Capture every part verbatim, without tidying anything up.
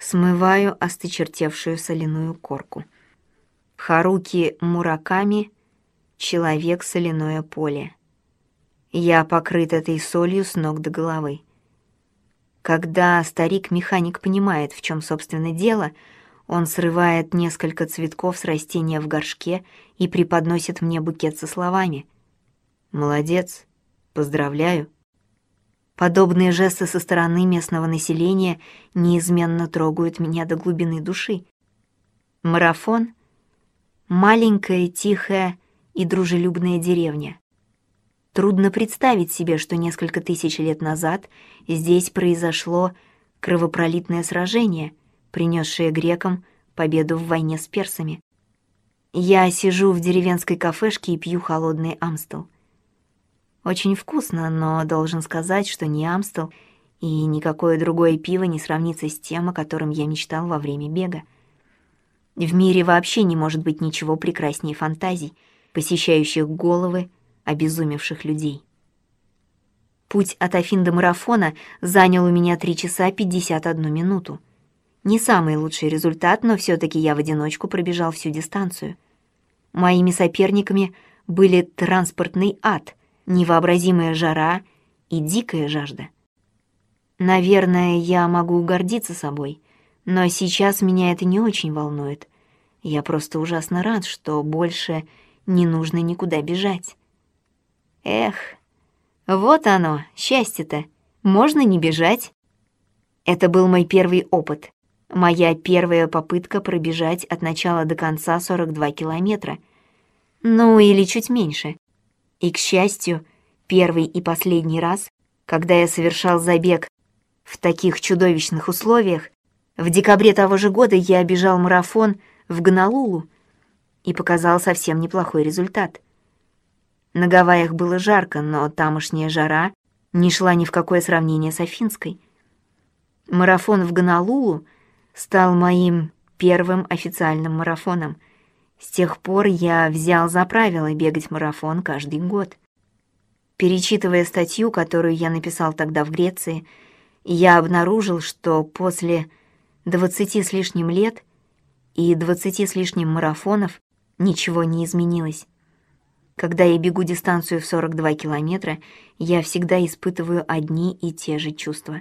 смываю осточертевшую соляную корку. Харуки Мураками «Человек соляное поле». Я покрыт этой солью с ног до головы. Когда старик-механик понимает, в чем, собственно, дело, он срывает несколько цветков с растения в горшке и преподносит мне букет со словами: «Молодец, поздравляю». Подобные жесты со стороны местного населения неизменно трогают меня до глубины души. Марафон — маленькая, тихая и дружелюбная деревня. Трудно представить себе, что несколько тысяч лет назад здесь произошло кровопролитное сражение, принесшее грекам победу в войне с персами. Я сижу в деревенской кафешке и пью холодный амстел. Очень вкусно, но должен сказать, что ни амстел и никакое другое пиво не сравнится с тем, о котором я мечтал во время бега. В мире вообще не может быть ничего прекраснее фантазий, посещающих головы обезумевших людей. Путь от Афин до марафона занял у меня три часа пятьдесят одну минуту. Не самый лучший результат, но все-таки я в одиночку пробежал всю дистанцию. Моими соперниками были транспортный ад, невообразимая жара и дикая жажда. Наверное, я могу гордиться собой, но сейчас меня это не очень волнует. Я просто ужасно рад, что больше не нужно никуда бежать. Эх, вот оно, счастье-то, можно не бежать. Это был мой первый опыт, моя первая попытка пробежать от начала до конца сорок два километра, ну или чуть меньше. И, к счастью, первый и последний раз, когда я совершал забег в таких чудовищных условиях, в декабре того же года я бежал марафон в Гонолулу и показал совсем неплохой результат. На Гавайях было жарко, но тамошняя жара не шла ни в какое сравнение с афинской. Марафон в Гонолулу стал моим первым официальным марафоном. С тех пор я взял за правило бегать марафон каждый год. Перечитывая статью, которую я написал тогда в Греции, я обнаружил, что после двадцати с лишним лет и двадцати с лишним марафонов ничего не изменилось. Когда я бегу дистанцию в сорок два километра, я всегда испытываю одни и те же чувства.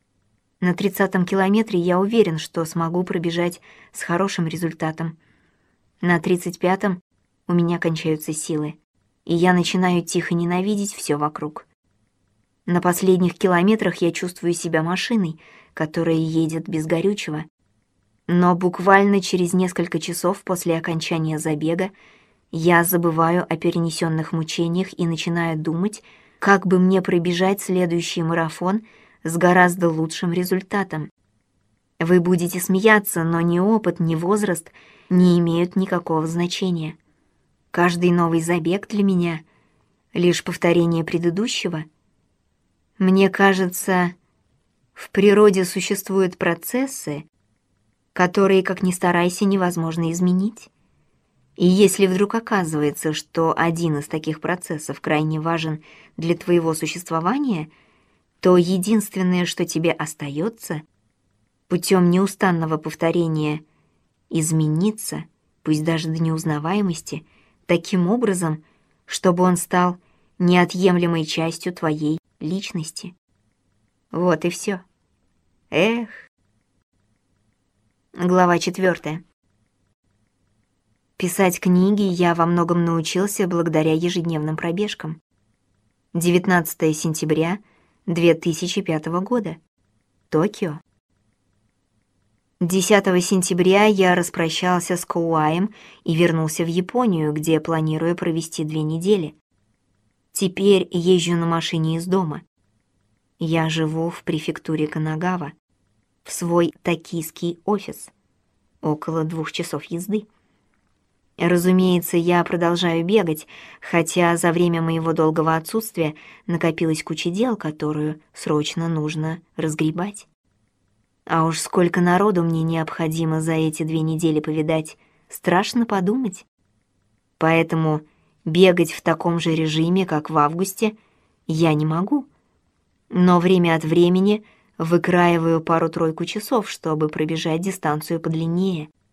На тридцатом километре я уверен, что смогу пробежать с хорошим результатом. На тридцать пятом у меня кончаются силы, и я начинаю тихо ненавидеть все вокруг. На последних километрах я чувствую себя машиной, которая едет без горючего. Но буквально через несколько часов после окончания забега я забываю о перенесенных мучениях и начинаю думать, как бы мне пробежать следующий марафон с гораздо лучшим результатом. Вы будете смеяться, но ни опыт, ни возраст не имеют никакого значения. Каждый новый забег для меня — лишь повторение предыдущего. Мне кажется, в природе существуют процессы, которые, как ни старайся, невозможно изменить. И если вдруг оказывается, что один из таких процессов крайне важен для твоего существования, то единственное, что тебе остается, путем неустанного повторения измениться, пусть даже до неузнаваемости, таким образом, чтобы он стал неотъемлемой частью твоей личности. Вот и все. Эх. Глава четвертая. Писать книги я во многом научился благодаря ежедневным пробежкам. девятнадцатого сентября две тысячи пятого года. Токио. десятого сентября я распрощался с Кауаем и вернулся в Японию, где планирую провести две недели. Теперь езжу на машине из дома. Я живу в префектуре Канагава, в свой токийский офис, около двух часов езды. Разумеется, я продолжаю бегать, хотя за время моего долгого отсутствия накопилась куча дел, которую срочно нужно разгребать. А уж сколько народу мне необходимо за эти две недели повидать, страшно подумать. Поэтому бегать в таком же режиме, как в августе, я не могу. Но время от времени Выкраиваю пару-тройку часов, чтобы пробежать дистанцию подлиннее.